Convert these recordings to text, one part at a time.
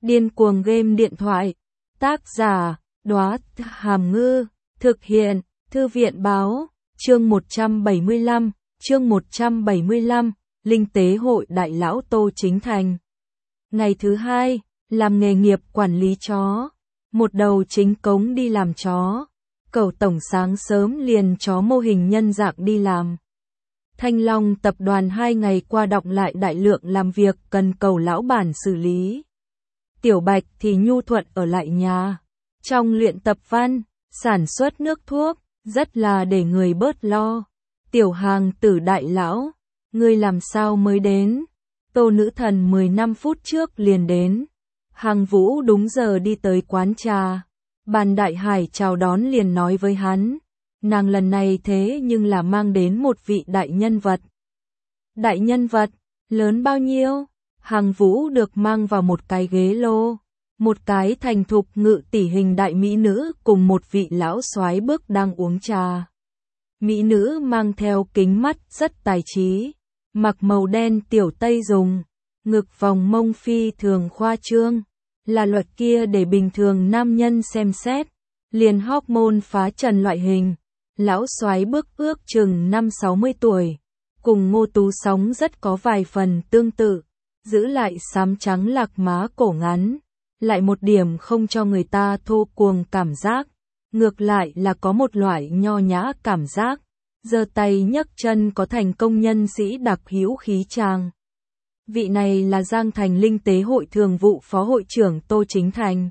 Điên cuồng game điện thoại. Tác giả, Đóa Hàm Ngư. Thực hiện, Thư viện báo. Chương 175, Linh tế hội đại lão Tô Chính Thành. Ngày thứ hai, làm nghề nghiệp quản lý chó. Một đầu chính cống đi làm chó. Cẩu tổng sáng sớm liền chó mô hình nhân dạng đi làm. Thanh Long tập đoàn 2 ngày qua đọng lại đại lượng làm việc cần cầu lão bản xử lý. Tiểu Bạch thì nhu thuận ở lại nhà. Trong luyện tập văn, sản xuất nước thuốc, rất là để người bớt lo. Tiểu Hàng Tử đại lão, ngươi làm sao mới đến? Tô nữ thần 15 phút trước liền đến. Hàng Vũ đúng giờ đi tới quán trà. Bàn Đại Hải chào đón liền nói với hắn. Nàng lần này thế nhưng là mang đến một vị đại nhân vật. Đại nhân vật, lớn bao nhiêu? Hàng Vũ được mang vào một cái ghế lô. Một cái thành thục ngự tỷ hình đại mỹ nữ cùng một vị lão soái bước đang uống trà. Mỹ nữ mang theo kính mắt rất tài trí, mặc màu đen tiểu tây dùng, ngực vòng mông phi thường khoa trương, là loại kia để bình thường nam nhân xem xét, liền hormone phá trần loại hình. Lão soái bước ước chừng 5-60 tuổi, cùng Ngô Tú Sóng rất có vài phần tương tự, giữ lại xám trắng lạc má cổ ngắn, lại một điểm không cho người ta thô cuồng cảm giác, ngược lại là có một loại nho nhã cảm giác, giơ tay nhấc chân có thành công nhân sĩ đặc hữu khí chàng. Vị này là Giang Thành Linh Tế Hội Thường vụ Phó Hội trưởng Tô Chính Thành.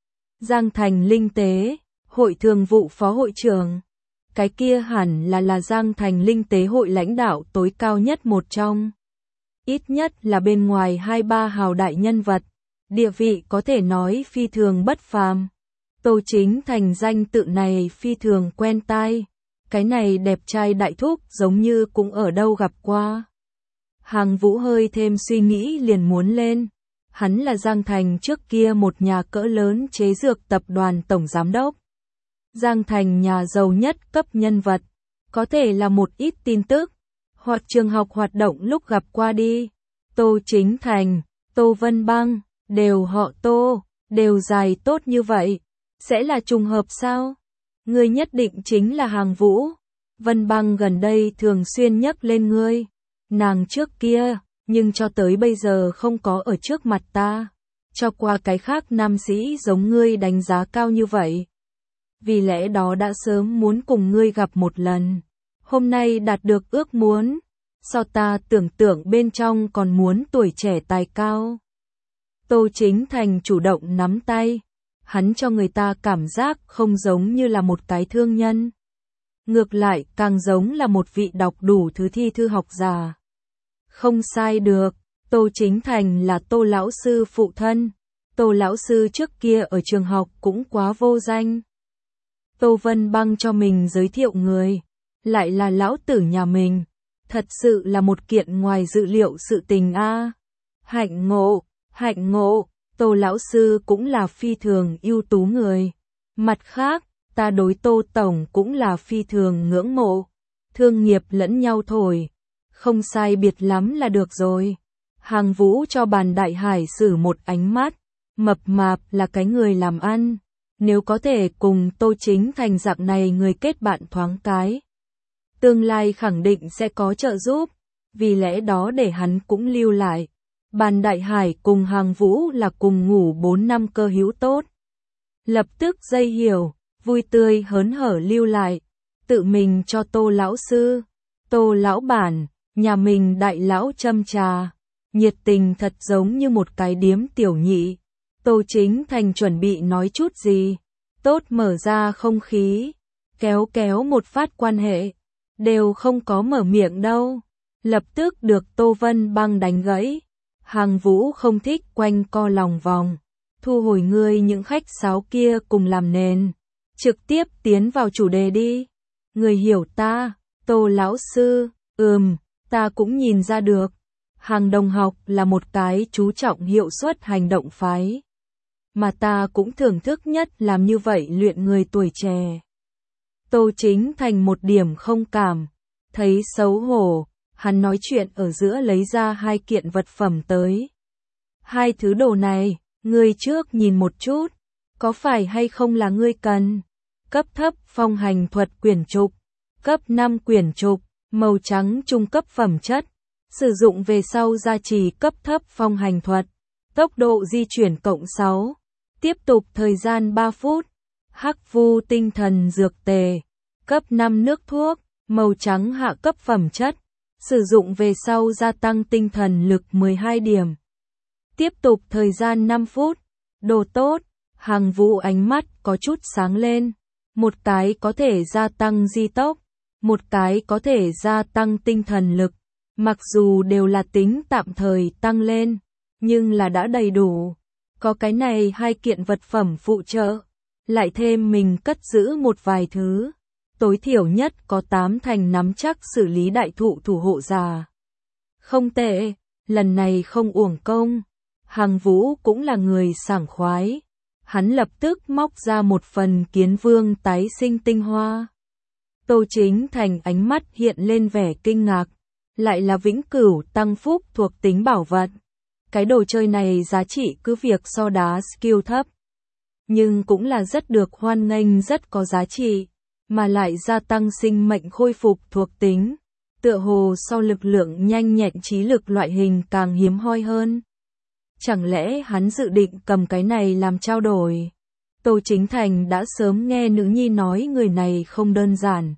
Giang Thành Linh Tế, Hội Thường vụ Phó Hội trưởng. Cái kia hẳn là Giang Thành Linh Tế Hội lãnh đạo tối cao nhất một trong. Ít nhất là bên ngoài 2-3 hào đại nhân vật, địa vị có thể nói phi thường bất phàm. Tô Chính Thành danh tự này phi thường quen tai. Cái này đẹp trai đại thúc giống như cũng ở đâu gặp qua. Hàng Vũ hơi thêm suy nghĩ liền muốn lên. Hắn là Giang Thành trước kia một nhà cỡ lớn chế dược tập đoàn tổng giám đốc. Giang Thành nhà giàu nhất cấp nhân vật, có thể là một ít tin tức, hoặc trường học hoạt động lúc gặp qua đi. Tô Chính Thành, Tô Vân Băng, đều họ Tô, đều dài tốt như vậy, sẽ là trùng hợp sao? Ngươi nhất định chính là Hàng Vũ. Vân Băng gần đây thường xuyên nhắc lên ngươi, nàng trước kia, nhưng cho tới bây giờ không có ở trước mặt ta, cho qua cái khác nam sĩ giống ngươi đánh giá cao như vậy. Vì lẽ đó đã sớm muốn cùng ngươi gặp một lần, hôm nay đạt được ước muốn, sao ta tưởng tượng bên trong còn muốn tuổi trẻ tài cao. Tô Chính Thành chủ động nắm tay, hắn cho người ta cảm giác không giống như là một cái thương nhân. Ngược lại càng giống là một vị đọc đủ thứ thi thư học giả. Không sai được, Tô Chính Thành là Tô lão sư phụ thân. Tô lão sư trước kia ở trường học cũng quá vô danh. Tô Vân Băng cho mình giới thiệu người, lại là lão tử nhà mình, thật sự là một kiện ngoài dự liệu sự tình a. Hạnh ngộ, Tô lão sư cũng là phi thường ưu tú người. Mặt khác, ta đối Tô tổng cũng là phi thường ngưỡng mộ. Thương nghiệp lẫn nhau thổi, không sai biệt lắm là được rồi. Hàng Vũ cho Bàn Đại Hải xử một ánh mắt, mập mạp là cái người làm ăn. Nếu có thể cùng Tô Chính Thành dạng này người kết bạn thoáng cái, tương lai khẳng định sẽ có trợ giúp, vì lẽ đó để hắn cũng lưu lại. Bàn Đại Hải cùng Hàng Vũ là cùng ngủ 4 năm cơ hữu tốt. Lập tức dây hiểu, vui tươi hớn hở lưu lại, tự mình cho Tô lão sư, Tô lão bản, nhà mình đại lão châm trà, nhiệt tình thật giống như một cái điếm tiểu nhị. Tô Chính Thành chuẩn bị nói chút gì, tốt mở ra không khí, kéo một phát quan hệ, đều không có mở miệng đâu. Lập tức được Tô Vân Băng đánh gãy. Hàng Vũ không thích quanh co lòng vòng, thu hồi ngươi những khách sáo kia cùng làm nền, trực tiếp tiến vào chủ đề đi. Người hiểu ta, Tô lão sư, ta cũng nhìn ra được. Hàng đồng học là một cái chú trọng hiệu suất hành động phái, mà ta cũng thưởng thức nhất làm như vậy luyện người tuổi trẻ. Tô Chính Thành một điểm không cảm, thấy xấu hổ, hắn nói chuyện ở giữa lấy ra 2 kiện vật phẩm tới. 2 thứ đồ này, Ngươi trước nhìn một chút, có phải hay không là ngươi cần? Cấp thấp phong hành thuật quyển trục, cấp 5 quyển trục, màu trắng trung cấp phẩm chất, sử dụng về sau gia trì cấp thấp phong hành thuật, tốc độ di chuyển cộng 6, tiếp tục thời gian 3 phút, hắc vu tinh thần dược tề, cấp 5 nước thuốc, màu trắng hạ cấp phẩm chất, sử dụng về sau gia tăng tinh thần lực 12 điểm. Tiếp tục thời gian 5 phút, đồ tốt, Hàng Vũ ánh mắt có chút sáng lên, một cái có thể gia tăng di tốc, một cái có thể gia tăng tinh thần lực, mặc dù đều là tính tạm thời tăng lên, nhưng là đã đầy đủ. Có cái này hai kiện vật phẩm phụ trợ, lại thêm mình cất giữ một vài thứ, tối thiểu nhất có 8 thành nắm chắc xử lý đại thụ thủ hộ giả. Không tệ, lần này không uổng công. Hàng Vũ cũng là người sảng khoái. Hắn lập tức móc ra một phần kiến vương tái sinh tinh hoa. Tô Chính Thành ánh mắt hiện lên vẻ kinh ngạc. Lại là vĩnh cửu tăng phúc thuộc tính bảo vật. Cái đồ chơi này giá trị cứ việc so đá skill thấp. Nhưng cũng là rất được hoan nghênh, rất có giá trị. Mà lại gia tăng sinh mệnh khôi phục thuộc tính. Tựa hồ so lực lượng nhanh nhẹn trí lực loại hình càng hiếm hoi hơn. Chẳng lẽ hắn dự định cầm cái này làm trao đổi? Tô Chính Thành đã sớm nghe nữ nhi nói người này không đơn giản.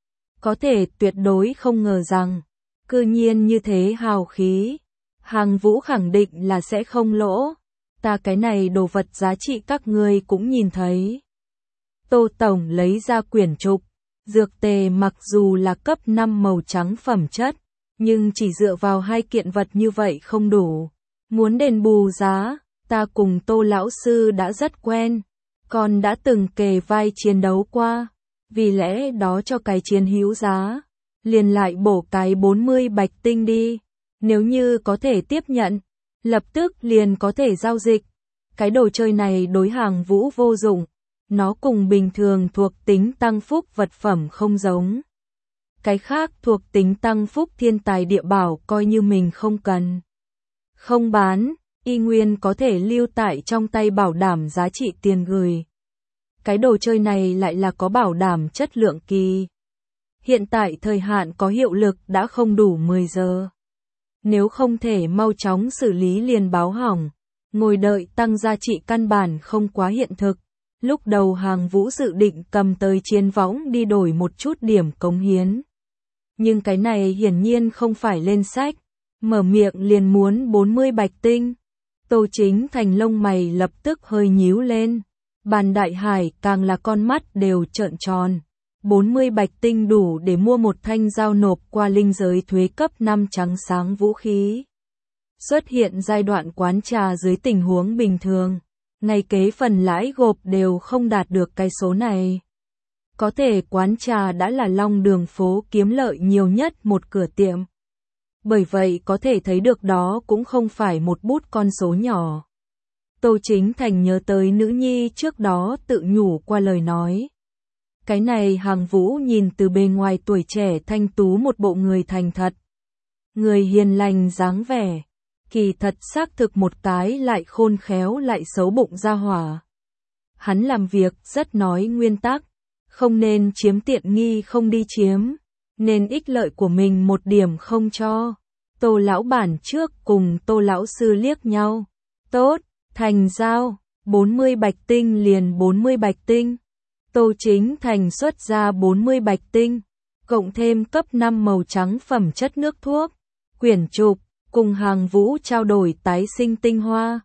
Có thể tuyệt đối không ngờ rằng, cư nhiên như thế hào khí. Hàng Vũ khẳng định là sẽ không lỗ. Ta cái này đồ vật giá trị các ngươi cũng nhìn thấy. Tô Tổng lấy ra quyển trục. Dược tề mặc dù là cấp 5 màu trắng phẩm chất, nhưng chỉ dựa vào hai kiện vật như vậy không đủ. Muốn đền bù giá, ta cùng Tô lão sư đã rất quen, còn đã từng kề vai chiến đấu qua, vì lẽ đó cho cái chiến hữu giá, liền lại bổ cái 40 bạch tinh đi, nếu như có thể tiếp nhận, lập tức liền có thể giao dịch. Cái đồ chơi này đối Hàng Vũ vô dụng, nó cùng bình thường thuộc tính tăng phúc vật phẩm không giống. Cái khác thuộc tính tăng phúc thiên tài địa bảo coi như mình không cần. Không bán, y nguyên có thể lưu tại trong tay bảo đảm giá trị tiền gửi. Cái đồ chơi này lại là có bảo đảm chất lượng kỳ. Hiện tại thời hạn có hiệu lực đã không đủ 10 giờ. Nếu không thể mau chóng xử lý liền báo hỏng, ngồi đợi tăng giá trị căn bản không quá hiện thực. Lúc đầu Hàng Vũ dự định cầm tới chiến võng đi đổi một chút điểm cống hiến. Nhưng cái này hiển nhiên không phải lên sách. Mở miệng liền muốn 40 bạch tinh. Tô Chính Thành lông mày lập tức hơi nhíu lên. Bàn Đại Hải càng là con mắt đều trợn tròn. 40 bạch tinh đủ để mua một thanh dao nộp qua linh giới thuế cấp 5 trắng sáng vũ khí. Xuất hiện giai đoạn quán trà dưới tình huống bình thường. Ngay kế phần lãi gộp đều không đạt được cái số này. Có thể quán trà đã là Long Đường phố kiếm lợi nhiều nhất một cửa tiệm. Bởi vậy có thể thấy được đó cũng không phải một bút con số nhỏ. Tô Chính Thành nhớ tới nữ nhi trước đó tự nhủ qua lời nói. Cái này Hàng Vũ nhìn từ bề ngoài tuổi trẻ thanh tú một bộ người thành thật. Người hiền lành dáng vẻ. Kỳ thật xác thực một cái lại khôn khéo lại xấu bụng ra hỏa. Hắn làm việc rất nói nguyên tắc. Không nên chiếm tiện nghi không đi chiếm. Nên ích lợi của mình một điểm không cho. Tô lão bản trước cùng Tô lão sư liếc nhau. Tốt, thành giao, 40 bạch tinh liền 40 bạch tinh. Tô Chính Thành xuất ra 40 bạch tinh, cộng thêm cấp 5 màu trắng phẩm chất nước thuốc, quyển trục, cùng Hàng Vũ trao đổi tái sinh tinh hoa.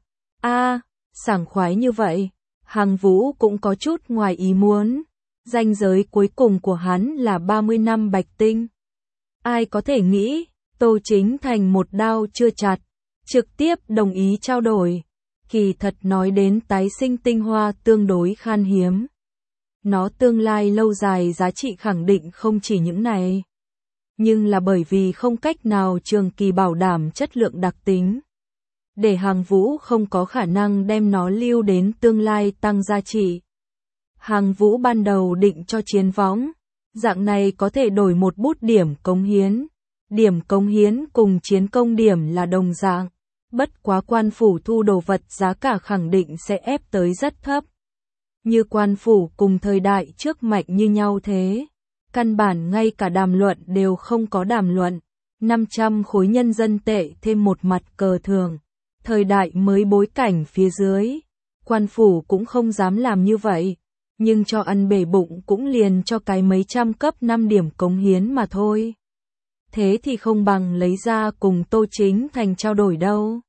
Sảng khoái như vậy, Hàng Vũ cũng có chút ngoài ý muốn. Ranh giới cuối cùng của hắn là 30 năm bạch tinh. Ai có thể nghĩ, Tô Chính Thành một đao chưa chặt, trực tiếp đồng ý trao đổi. Kỳ thật nói đến tái sinh tinh hoa tương đối khan hiếm. Nó tương lai lâu dài giá trị khẳng định không chỉ những này. Nhưng là bởi vì không cách nào trường kỳ bảo đảm chất lượng đặc tính. Để Hàng Vũ không có khả năng đem nó lưu đến tương lai tăng giá trị. Hàng Vũ ban đầu định cho chiến võng. Dạng này có thể đổi một bút điểm cống hiến. Điểm cống hiến cùng chiến công điểm là đồng dạng. Bất quá quan phủ thu đồ vật giá cả khẳng định sẽ ép tới rất thấp. Như quan phủ cùng thời đại trước mạnh như nhau thế. Căn bản ngay cả đàm luận đều không có đàm luận. 500 khối nhân dân tệ thêm một mặt cờ thường. Thời đại mới bối cảnh phía dưới. Quan phủ cũng không dám làm như vậy. Nhưng cho ăn bể bụng cũng liền cho cái mấy trăm cấp 5 điểm cống hiến mà thôi. Thế thì không bằng lấy ra cùng Tô Chính Thành trao đổi đâu.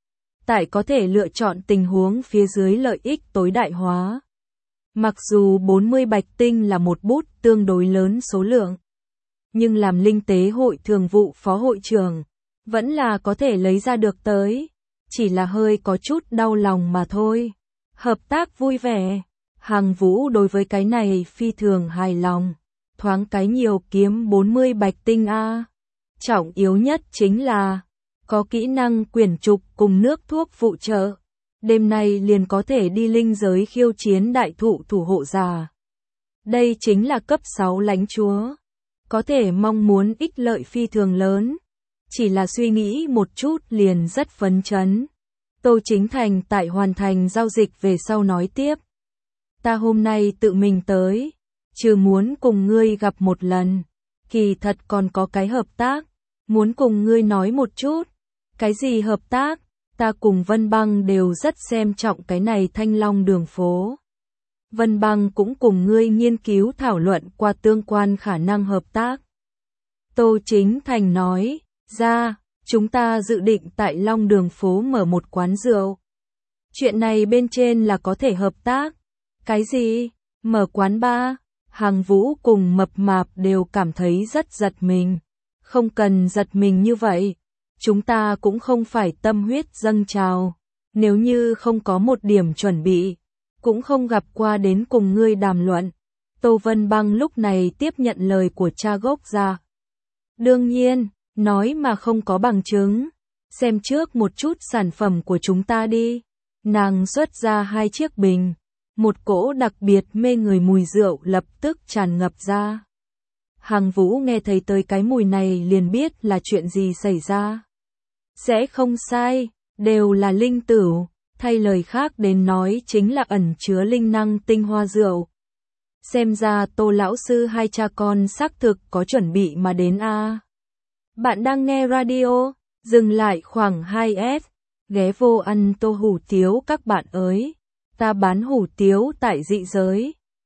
Tại có thể lựa chọn tình huống phía dưới lợi ích tối đại hóa. Mặc dù 40 bạch tinh là một bút tương đối lớn số lượng, nhưng làm Linh Tế Hội thường vụ phó hội trưởng, vẫn là có thể lấy ra được tới, chỉ là hơi có chút đau lòng mà thôi. Hợp tác vui vẻ, Hằng Vũ đối với cái này phi thường hài lòng, thoáng cái nhiều kiếm 40 bạch tinh a. Trọng yếu nhất chính là có kỹ năng quyển trục cùng nước thuốc phụ trợ. Đêm nay liền có thể đi linh giới khiêu chiến đại thụ thủ hộ giả. Đây chính là cấp 6 lãnh chúa. Có thể mong muốn ích lợi phi thường lớn. Chỉ là suy nghĩ một chút liền rất phấn chấn. Tô Chính Thành tại hoàn thành giao dịch về sau nói tiếp. Ta hôm nay tự mình tới. Trừ muốn cùng ngươi gặp một lần. Kỳ thật còn có cái hợp tác. Muốn cùng ngươi nói một chút. Cái gì hợp tác? Ta cùng Vân Băng đều rất xem trọng cái này Thanh Long đường phố. Vân Băng cũng cùng ngươi nghiên cứu thảo luận qua tương quan khả năng hợp tác. Tô Chính Thành nói, ra, chúng ta dự định tại Long đường phố mở một quán rượu. Chuyện này bên trên là có thể hợp tác. Cái gì? Mở quán bar? Hằng Vũ cùng Mập Mạp đều cảm thấy rất giật mình. Không cần giật mình như vậy. Chúng ta cũng không phải tâm huyết dâng trào, nếu như không có một điểm chuẩn bị, cũng không gặp qua đến cùng ngươi đàm luận. Tô Vân Băng lúc này tiếp nhận lời của cha gốc ra. Đương nhiên, nói mà không có bằng chứng, xem trước một chút sản phẩm của chúng ta đi. Nàng xuất ra 2 chiếc bình, một cỗ đặc biệt mê người mùi rượu lập tức tràn ngập ra. Hằng Vũ nghe thấy tới cái mùi này liền biết là chuyện gì xảy ra. Sẽ không sai, đều là linh tửu, thay lời khác đến nói chính là ẩn chứa linh năng tinh hoa rượu. Xem ra Tô lão sư hai cha con xác thực có chuẩn bị mà đến a. Bạn đang nghe radio, dừng lại khoảng 2S, ghé vô ăn tô hủ tiếu các bạn ơi. Ta bán hủ tiếu tại dị giới,